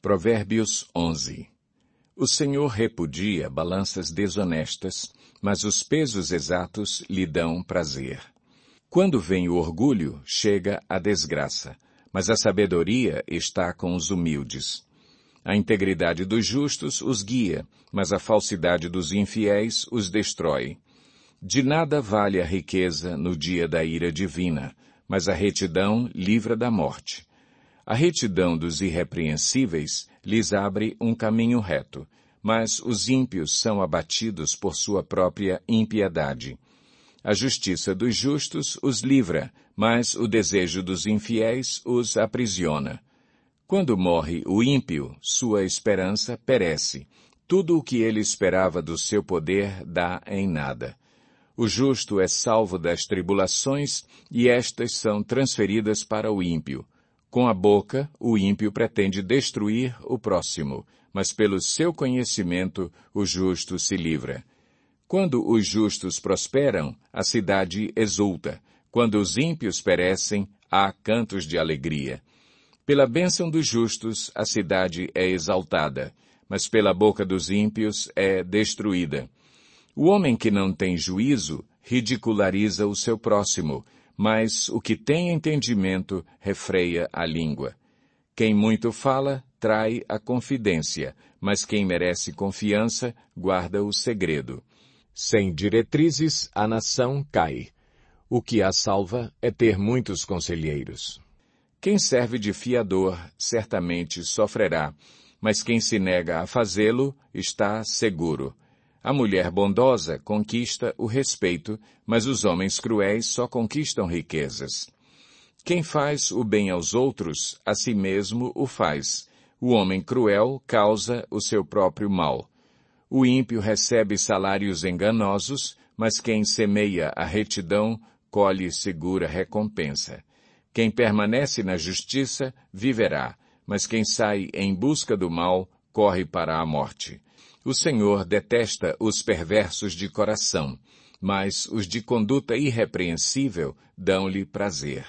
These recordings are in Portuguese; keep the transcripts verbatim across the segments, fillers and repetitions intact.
Provérbios onze. O Senhor repudia balanças desonestas, mas os pesos exatos lhe dão prazer. Quando vem o orgulho, chega a desgraça, mas a sabedoria está com os humildes. A integridade dos justos os guia, mas a falsidade dos infiéis os destrói. De nada vale a riqueza no dia da ira divina, mas a retidão livra da morte. A retidão dos irrepreensíveis lhes abre um caminho reto, mas os ímpios são abatidos por sua própria impiedade. A justiça dos justos os livra, mas o desejo dos infiéis os aprisiona. Quando morre o ímpio, sua esperança perece. Tudo o que ele esperava do seu poder dá em nada. O justo é salvo das tribulações, e estas são transferidas para o ímpio. Com a boca, o ímpio pretende destruir o próximo, mas pelo seu conhecimento o justo se livra. Quando os justos prosperam, a cidade exulta. Quando os ímpios perecem, há cantos de alegria. Pela bênção dos justos, a cidade é exaltada, mas pela boca dos ímpios é destruída. O homem que não tem juízo ridiculariza o seu próximo, mas o que tem entendimento refreia a língua. Quem muito fala, trai a confidência, mas quem merece confiança, guarda o segredo. Sem diretrizes, a nação cai. O que a salva é ter muitos conselheiros. Quem serve de fiador, certamente sofrerá, mas quem se nega a fazê-lo, está seguro. A mulher bondosa conquista o respeito, mas os homens cruéis só conquistam riquezas. Quem faz o bem aos outros, a si mesmo o faz. O homem cruel causa o seu próprio mal. O ímpio recebe salários enganosos, mas quem semeia a retidão, colhe segura recompensa. Quem permanece na justiça, viverá, mas quem sai em busca do mal, corre para a morte. O Senhor detesta os perversos de coração, mas os de conduta irrepreensível dão-lhe prazer.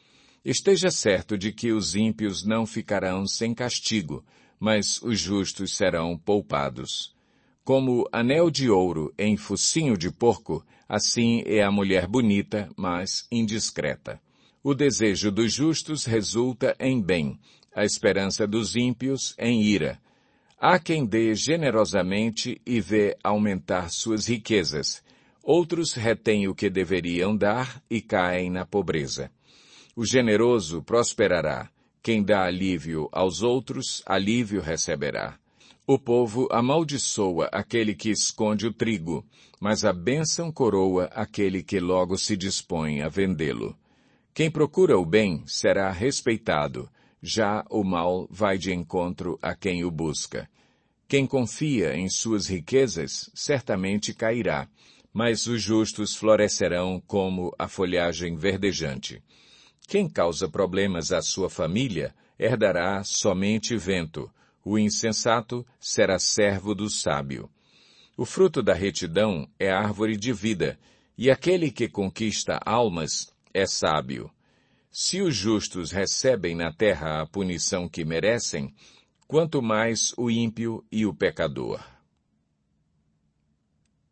Esteja certo de que os ímpios não ficarão sem castigo, mas os justos serão poupados. Como anel de ouro em focinho de porco, assim é a mulher bonita, mas indiscreta. O desejo dos justos resulta em bem, a esperança dos ímpios em ira. Há quem dê generosamente e vê aumentar suas riquezas. Outros retêm o que deveriam dar e caem na pobreza. O generoso prosperará. Quem dá alívio aos outros, alívio receberá. O povo amaldiçoa aquele que esconde o trigo, mas a bênção coroa aquele que logo se dispõe a vendê-lo. Quem procura o bem será respeitado. Já o mal vai de encontro a quem o busca. Quem confia em suas riquezas, certamente cairá, mas os justos florescerão como a folhagem verdejante. Quem causa problemas à sua família, herdará somente vento. O insensato será servo do sábio. O fruto da retidão é árvore de vida, e aquele que conquista almas é sábio. Se os justos recebem na terra a punição que merecem, quanto mais o ímpio e o pecador.